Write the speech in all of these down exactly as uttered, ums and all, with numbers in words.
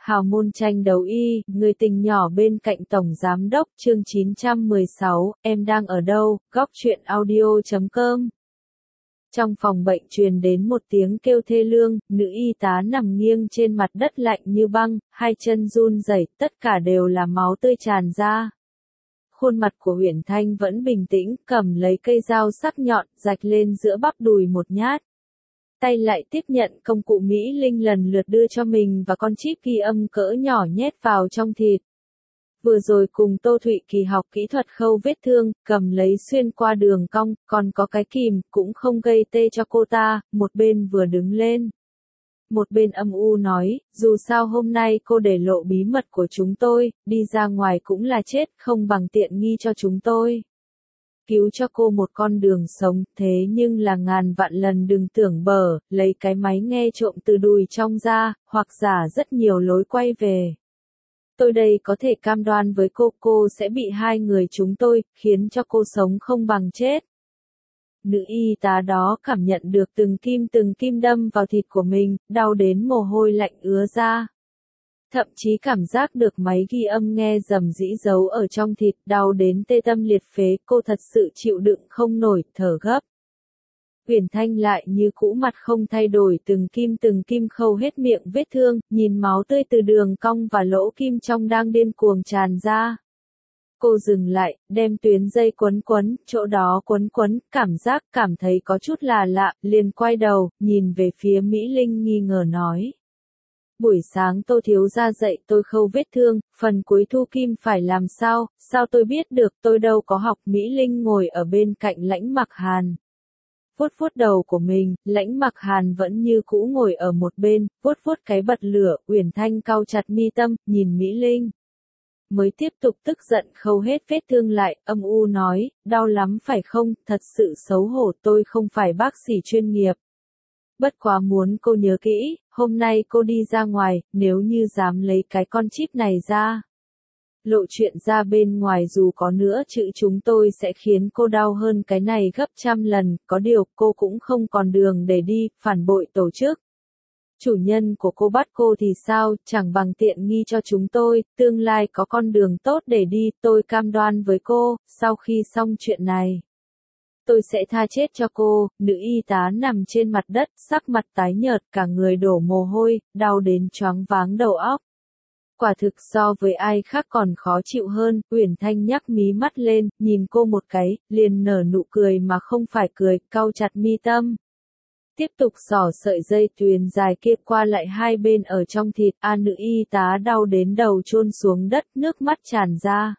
Hào môn tranh đấu y, người tình nhỏ bên cạnh Tổng Giám đốc, chương chín trăm mười sáu, em đang ở đâu, góc truyện audio chấm com. Trong phòng bệnh truyền đến một tiếng kêu thê lương, nữ y tá nằm nghiêng trên mặt đất lạnh như băng, hai chân run rẩy, tất cả đều là máu tươi tràn ra. Khuôn mặt của Uyển Thanh vẫn bình tĩnh, cầm lấy cây dao sắc nhọn, rạch lên giữa bắp đùi một nhát. Tay lại tiếp nhận công cụ Mỹ Linh lần lượt đưa cho mình và con chip ghi âm cỡ nhỏ nhét vào trong thịt. Vừa rồi cùng Tô Thụy Kỳ học kỹ thuật khâu vết thương, cầm lấy xuyên qua đường cong, còn có cái kìm, cũng không gây tê cho cô ta, một bên vừa đứng lên. Một bên âm u nói, dù sao hôm nay cô để lộ bí mật của chúng tôi, đi ra ngoài cũng là chết, không bằng tiện nghi cho chúng tôi. Cứu cho cô một con đường sống, thế nhưng là ngàn vạn lần đừng tưởng bở, lấy cái máy nghe trộm từ đùi trong ra, hoặc giả rất nhiều lối quay về. Tôi đây có thể cam đoan với cô, cô sẽ bị hai người chúng tôi, khiến cho cô sống không bằng chết. Nữ y tá đó cảm nhận được từng kim từng kim đâm vào thịt của mình, đau đến mồ hôi lạnh ứa ra. Thậm chí cảm giác được máy ghi âm nghe rầm rĩ giấu ở trong thịt, đau đến tê tâm liệt phế, cô thật sự chịu đựng không nổi, thở gấp. Uyển Thanh lại như cũ mặt không thay đổi, từng kim từng kim khâu hết miệng vết thương, nhìn máu tươi từ đường cong và lỗ kim trong đang điên cuồng tràn ra. Cô dừng lại, đem tuyến dây quấn quấn, chỗ đó quấn quấn, cảm giác cảm thấy có chút là lạ, liền quay đầu, nhìn về phía Mỹ Linh nghi ngờ nói. Buổi sáng Tô thiếu gia dạy tôi khâu vết thương, phần cuối thu kim phải làm sao, sao tôi biết được, tôi đâu có học. Mỹ Linh ngồi ở bên cạnh Lãnh Mặc Hàn. Vuốt vuốt đầu của mình, Lãnh Mặc Hàn vẫn như cũ ngồi ở một bên, vuốt vuốt cái bật lửa, Uyển Thanh cau chặt mi tâm, nhìn Mỹ Linh. Mới tiếp tục tức giận khâu hết vết thương lại, âm u nói, đau lắm phải không, thật sự xấu hổ, tôi không phải bác sĩ chuyên nghiệp. Bất quá muốn cô nhớ kỹ, hôm nay cô đi ra ngoài, nếu như dám lấy cái con chip này ra. Lộ chuyện ra bên ngoài dù có nữa chữ chúng tôi sẽ khiến cô đau hơn cái này gấp trăm lần, có điều cô cũng không còn đường để đi, phản bội tổ chức. Chủ nhân của cô bắt cô thì sao, chẳng bằng tiện nghi cho chúng tôi, tương lai có con đường tốt để đi, tôi cam đoan với cô, sau khi xong chuyện này. Tôi sẽ tha chết cho cô. Nữ y tá nằm trên mặt đất, sắc mặt tái nhợt, cả người đổ mồ hôi, đau đến choáng váng đầu óc. Quả thực so với ai khác còn khó chịu hơn, Uyển Thanh nhắc mí mắt lên, nhìn cô một cái, liền nở nụ cười mà không phải cười, cau chặt mi tâm. Tiếp tục xỏ sợi dây tuyền dài kia qua lại hai bên ở trong thịt, a nữ y tá đau đến đầu chôn xuống đất, nước mắt tràn ra.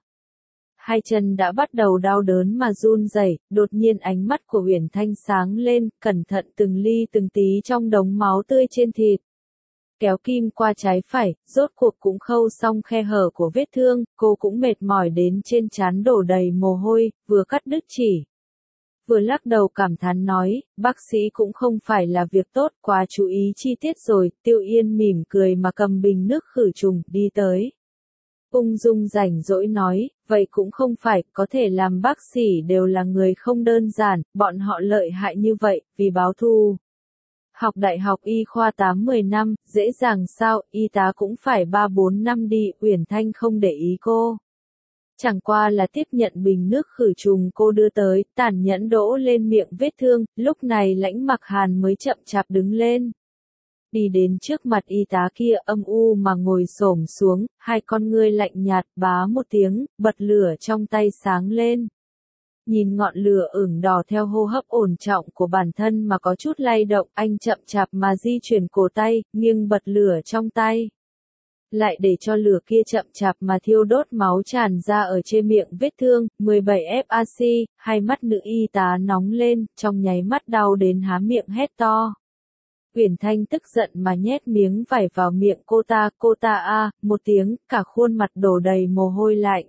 Hai chân đã bắt đầu đau đớn mà run rẩy, đột nhiên ánh mắt của Uyển Thanh sáng lên, cẩn thận từng ly từng tí trong đống máu tươi trên thịt. Kéo kim qua trái phải, rốt cuộc cũng khâu xong khe hở của vết thương, cô cũng mệt mỏi đến trên trán đổ đầy mồ hôi, vừa cắt đứt chỉ. Vừa lắc đầu cảm thán nói, bác sĩ cũng không phải là việc tốt, quá chú ý chi tiết rồi. Tiêu Yên mỉm cười mà cầm bình nước khử trùng, đi tới. Ung dung rảnh rỗi nói, vậy cũng không phải, có thể làm bác sĩ đều là người không đơn giản, bọn họ lợi hại như vậy, vì báo thù. Học đại học y khoa tám mười năm, dễ dàng sao, y tá cũng phải ba bốn năm đi, Uyển Thanh không để ý cô. Chẳng qua là tiếp nhận bình nước khử trùng cô đưa tới, tàn nhẫn đổ lên miệng vết thương, lúc này Lãnh Mặc Hàn mới chậm chạp đứng lên. Đi đến trước mặt y tá kia âm u mà ngồi xổm xuống, hai con ngươi lạnh nhạt, bá một tiếng, bật lửa trong tay sáng lên. Nhìn ngọn lửa ửng đỏ theo hô hấp ổn trọng của bản thân mà có chút lay động, anh chậm chạp mà di chuyển cổ tay, nghiêng bật lửa trong tay. Lại để cho lửa kia chậm chạp mà thiêu đốt máu tràn ra ở trên miệng vết thương, mười bảy F A C, hai mắt nữ y tá nóng lên, trong nháy mắt đau đến há miệng hét to. Uyển Thanh tức giận mà nhét miếng vải vào miệng cô ta, cô ta a, một tiếng, cả khuôn mặt đổ đầy mồ hôi lạnh.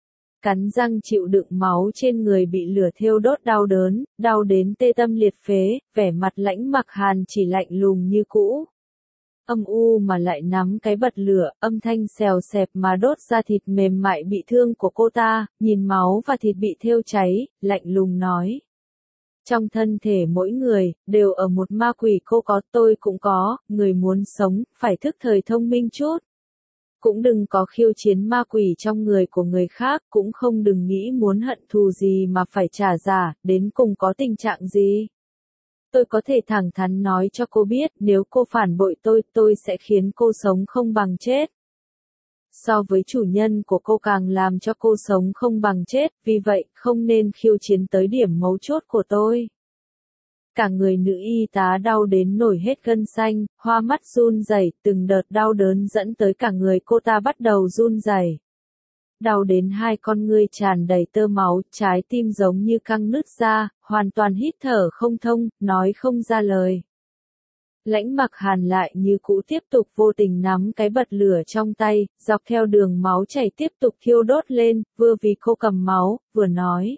Cắn răng chịu đựng máu trên người bị lửa thiêu đốt đau đớn, đau đến tê tâm liệt phế, vẻ mặt Lãnh Mặc Hàn chỉ lạnh lùng như cũ. Âm u mà lại nắm cái bật lửa, âm thanh xèo xẹp mà đốt ra thịt mềm mại bị thương của cô ta, nhìn máu và thịt bị thiêu cháy, lạnh lùng nói. Trong thân thể mỗi người, đều ở một ma quỷ, cô có, tôi cũng có, người muốn sống, phải thức thời thông minh chút. Cũng đừng có khiêu chiến ma quỷ trong người của người khác, cũng không đừng nghĩ muốn hận thù gì mà phải trả giả, đến cùng có tình trạng gì. Tôi có thể thẳng thắn nói cho cô biết, nếu cô phản bội tôi, tôi sẽ khiến cô sống không bằng chết. So với chủ nhân của cô càng làm cho cô sống không bằng chết, vì vậy, không nên khiêu chiến tới điểm mấu chốt của tôi. Cả người nữ y tá đau đến nổi hết gân xanh, hoa mắt run rẩy, từng đợt đau đớn dẫn tới cả người cô ta bắt đầu run rẩy. Đau đến hai con ngươi tràn đầy tơ máu, trái tim giống như căng nứt ra, hoàn toàn hít thở không thông, nói không ra lời. Lãnh Mặc Hàn lại như cũ tiếp tục vô tình nắm cái bật lửa trong tay, dọc theo đường máu chảy tiếp tục thiêu đốt lên, vừa vì cô cầm máu, vừa nói.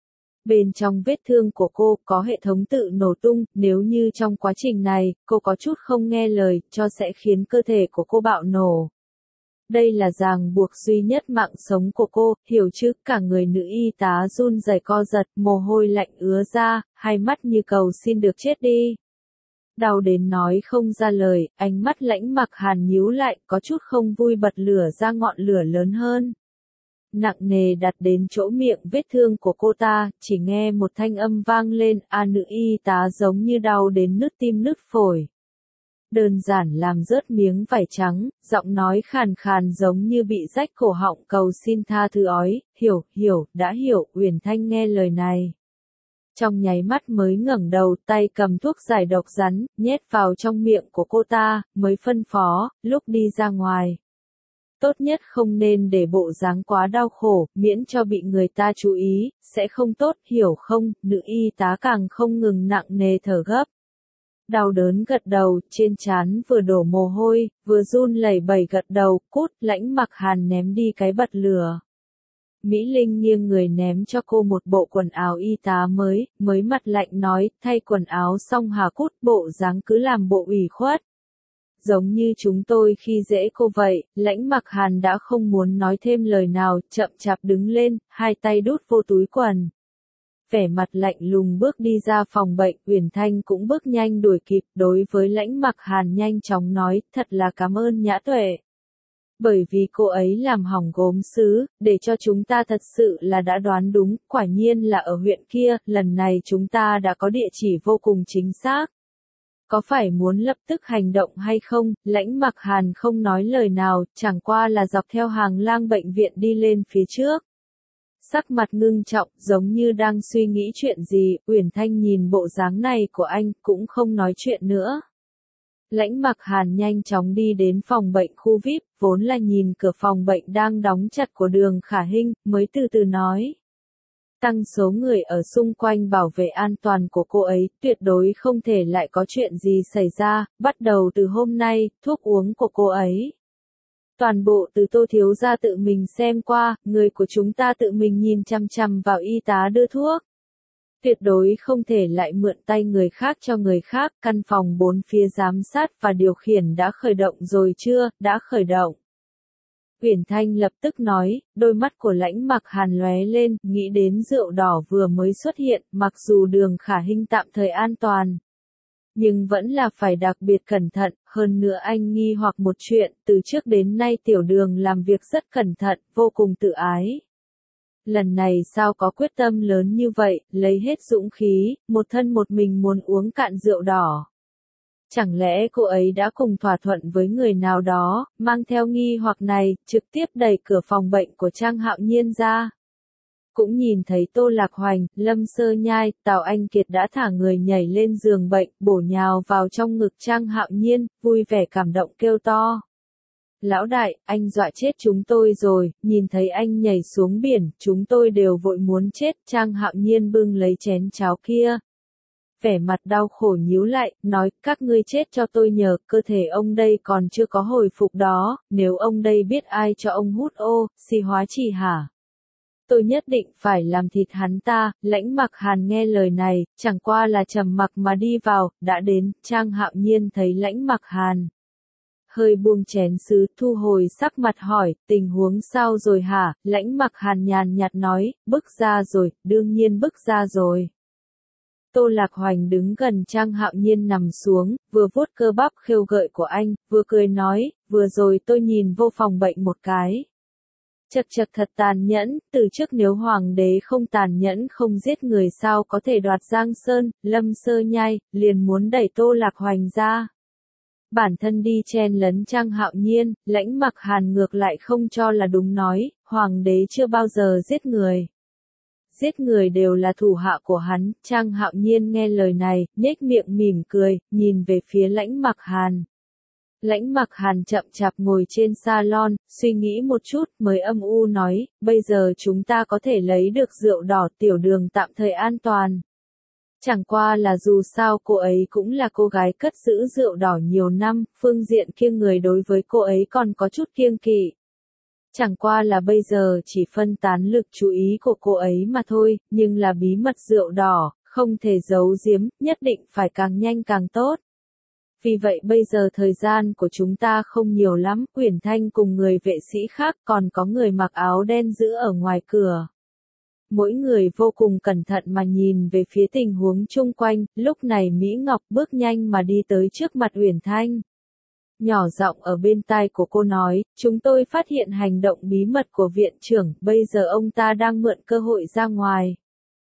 Bên trong vết thương của cô có hệ thống tự nổ tung, nếu như trong quá trình này, cô có chút không nghe lời, cho sẽ khiến cơ thể của cô bạo nổ. Đây là ràng buộc duy nhất mạng sống của cô, hiểu chứ, cả người nữ y tá run rẩy co giật, mồ hôi lạnh ứa ra, hai mắt như cầu xin được chết đi. Đau đến nói không ra lời, ánh mắt Lãnh Mặc Hàn nhíu lại, có chút không vui bật lửa ra ngọn lửa lớn hơn. Nặng nề đặt đến chỗ miệng vết thương của cô ta, chỉ nghe một thanh âm vang lên, a nữ y tá giống như đau đến nứt tim nứt phổi. Đơn giản làm rớt miếng vải trắng, giọng nói khàn khàn giống như bị rách cổ họng cầu xin tha thứ ói, hiểu, hiểu, đã hiểu, Uyển Thanh nghe lời này. Trong nháy mắt mới ngẩng đầu, tay cầm thuốc giải độc rắn, nhét vào trong miệng của cô ta, mới phân phó, lúc đi ra ngoài. Tốt nhất không nên để bộ dáng quá đau khổ, miễn cho bị người ta chú ý, sẽ không tốt, hiểu không, nữ y tá càng không ngừng nặng nề thở gấp. Đau đớn gật đầu, trên trán vừa đổ mồ hôi, vừa run lẩy bẩy gật đầu, cút, Lãnh Mặc Hàn ném đi cái bật lửa. Mỹ Linh nghiêng người ném cho cô một bộ quần áo y tá mới, mới mặt lạnh nói, thay quần áo xong hà cút, bộ dáng cứ làm bộ ủy khuất. Giống như chúng tôi khi dễ cô vậy, Lãnh Mặc Hàn đã không muốn nói thêm lời nào, chậm chạp đứng lên, hai tay đút vô túi quần. Vẻ mặt lạnh lùng bước đi ra phòng bệnh, Uyển Thanh cũng bước nhanh đuổi kịp, đối với Lãnh Mặc Hàn nhanh chóng nói, thật là cảm ơn Nhã Tuệ. Bởi vì cô ấy làm hỏng gốm sứ, để cho chúng ta thật sự là đã đoán đúng, quả nhiên là ở huyện kia, lần này chúng ta đã có địa chỉ vô cùng chính xác. Có phải muốn lập tức hành động hay không, Lãnh Mặc Hàn không nói lời nào, chẳng qua là dọc theo hàng lang bệnh viện đi lên phía trước. Sắc mặt ngưng trọng, giống như đang suy nghĩ chuyện gì, Uyển Thanh nhìn bộ dáng này của anh, cũng không nói chuyện nữa. Lãnh Mặc Hàn nhanh chóng đi đến phòng bệnh khu vi ai pi, vốn là nhìn cửa phòng bệnh đang đóng chặt của Đường Khả Hinh, mới từ từ nói. Tăng số người ở xung quanh bảo vệ an toàn của cô ấy, tuyệt đối không thể lại có chuyện gì xảy ra, bắt đầu từ hôm nay, thuốc uống của cô ấy. Toàn bộ từ Tô thiếu gia tự mình xem qua, người của chúng ta tự mình nhìn chăm chăm vào y tá đưa thuốc. Tuyệt đối không thể lại mượn tay người khác cho người khác, căn phòng bốn phía giám sát và điều khiển đã khởi động rồi chưa, đã khởi động. Uyển Thanh lập tức nói, đôi mắt của Lãnh Mặc Hàn lóe lên, nghĩ đến rượu đỏ vừa mới xuất hiện, mặc dù Đường Khả Hinh tạm thời an toàn. Nhưng vẫn là phải đặc biệt cẩn thận, hơn nữa anh nghi hoặc một chuyện, từ trước đến nay Tiểu Đường làm việc rất cẩn thận, vô cùng tự ái. Lần này sao có quyết tâm lớn như vậy, lấy hết dũng khí, một thân một mình muốn uống cạn rượu đỏ. Chẳng lẽ cô ấy đã cùng thỏa thuận với người nào đó, mang theo nghi hoặc này, trực tiếp đẩy cửa phòng bệnh của Trang Hạo Nhiên ra. Cũng nhìn thấy Tô Lạc Hoành, Lâm Sơ Nhai, Tào Anh Kiệt đã thả người nhảy lên giường bệnh, bổ nhào vào trong ngực Trang Hạo Nhiên, vui vẻ cảm động kêu to. Lão đại, anh dọa chết chúng tôi rồi, nhìn thấy anh nhảy xuống biển, chúng tôi đều vội muốn chết, Trang Hạo Nhiên bưng lấy chén cháo kia. Vẻ mặt đau khổ nhíu lại, nói, các ngươi chết cho tôi nhờ, cơ thể ông đây còn chưa có hồi phục đó, nếu ông đây biết ai cho ông hút ô, xì hóa chỉ hả? Tôi nhất định phải làm thịt hắn ta, Lãnh Mặc Hàn nghe lời này, chẳng qua là trầm mặc mà đi vào, đã đến, Trang Hạo Nhiên thấy Lãnh Mặc Hàn. Hơi buông chén sứ, thu hồi sắc mặt hỏi, tình huống sao rồi hả, Lãnh Mặc Hàn nhàn nhạt nói, bức ra rồi, đương nhiên bức ra rồi. Tô Lạc Hoành đứng gần Trang Hạo Nhiên nằm xuống, vừa vuốt cơ bắp khêu gợi của anh, vừa cười nói, vừa rồi tôi nhìn vô phòng bệnh một cái. Chật chật thật tàn nhẫn, từ trước nếu hoàng đế không tàn nhẫn không giết người sao có thể đoạt Giang Sơn, Lâm Sơ Nhai, liền muốn đẩy Tô Lạc Hoành ra. Bản thân đi chen lấn Trang Hạo Nhiên, Lãnh Mặc Hàn ngược lại không cho là đúng nói, hoàng đế chưa bao giờ giết người. Giết người đều là thủ hạ của hắn, Trang Hạo Nhiên nghe lời này, nhếch miệng mỉm cười, nhìn về phía Lãnh Mặc Hàn. Lãnh Mặc Hàn chậm chạp ngồi trên salon, suy nghĩ một chút, mới âm u nói, bây giờ chúng ta có thể lấy được rượu đỏ tiểu đường tạm thời an toàn. Chẳng qua là dù sao cô ấy cũng là cô gái cất giữ rượu đỏ nhiều năm, phương diện kiêng người đối với cô ấy còn có chút kiêng kỵ. Chẳng qua là bây giờ chỉ phân tán lực chú ý của cô ấy mà thôi, nhưng là bí mật rượu đỏ, không thể giấu giếm, nhất định phải càng nhanh càng tốt. Vì vậy bây giờ thời gian của chúng ta không nhiều lắm, Uyển Thanh cùng người vệ sĩ khác còn có người mặc áo đen giữ ở ngoài cửa. Mỗi người vô cùng cẩn thận mà nhìn về phía tình huống chung quanh, lúc này Mỹ Ngọc bước nhanh mà đi tới trước mặt Uyển Thanh. Nhỏ giọng ở bên tai của cô nói, chúng tôi phát hiện hành động bí mật của viện trưởng, bây giờ ông ta đang mượn cơ hội ra ngoài.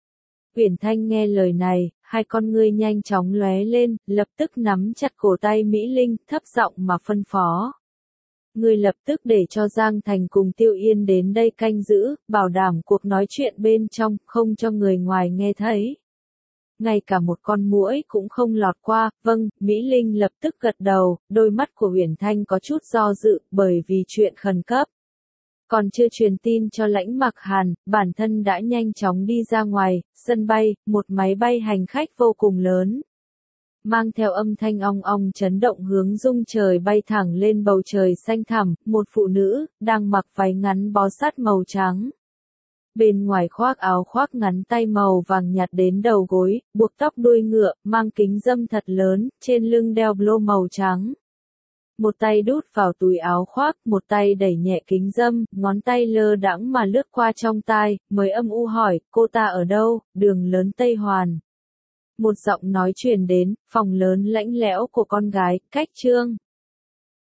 Uyển Thanh nghe lời này, hai con ngươi nhanh chóng lóe lên, lập tức nắm chặt cổ tay Mỹ Linh, thấp giọng mà phân phó. Ngươi lập tức để cho Giang Thành cùng Tiêu Yên đến đây canh giữ, bảo đảm cuộc nói chuyện bên trong, không cho người ngoài nghe thấy. Ngay cả một con muỗi cũng không lọt qua, vâng, Mỹ Linh lập tức gật đầu, đôi mắt của Uyển Thanh có chút do dự, bởi vì chuyện khẩn cấp. Còn chưa truyền tin cho Lãnh Mặc Hàn, bản thân đã nhanh chóng đi ra ngoài, sân bay, một máy bay hành khách vô cùng lớn. Mang theo âm thanh ong ong chấn động hướng rung trời bay thẳng lên bầu trời xanh thẳm, một phụ nữ, đang mặc váy ngắn bó sát màu trắng. Bên ngoài khoác áo khoác ngắn tay màu vàng nhạt đến đầu gối, buộc tóc đuôi ngựa, mang kính râm thật lớn, trên lưng đeo blô màu trắng. Một tay đút vào túi áo khoác, một tay đẩy nhẹ kính râm, ngón tay lơ đãng mà lướt qua trong tai, mới âm u hỏi, cô ta ở đâu, đường lớn Tây Hoàn. Một giọng nói truyền đến, phòng lớn lãnh lẽo của con gái, cách Trương.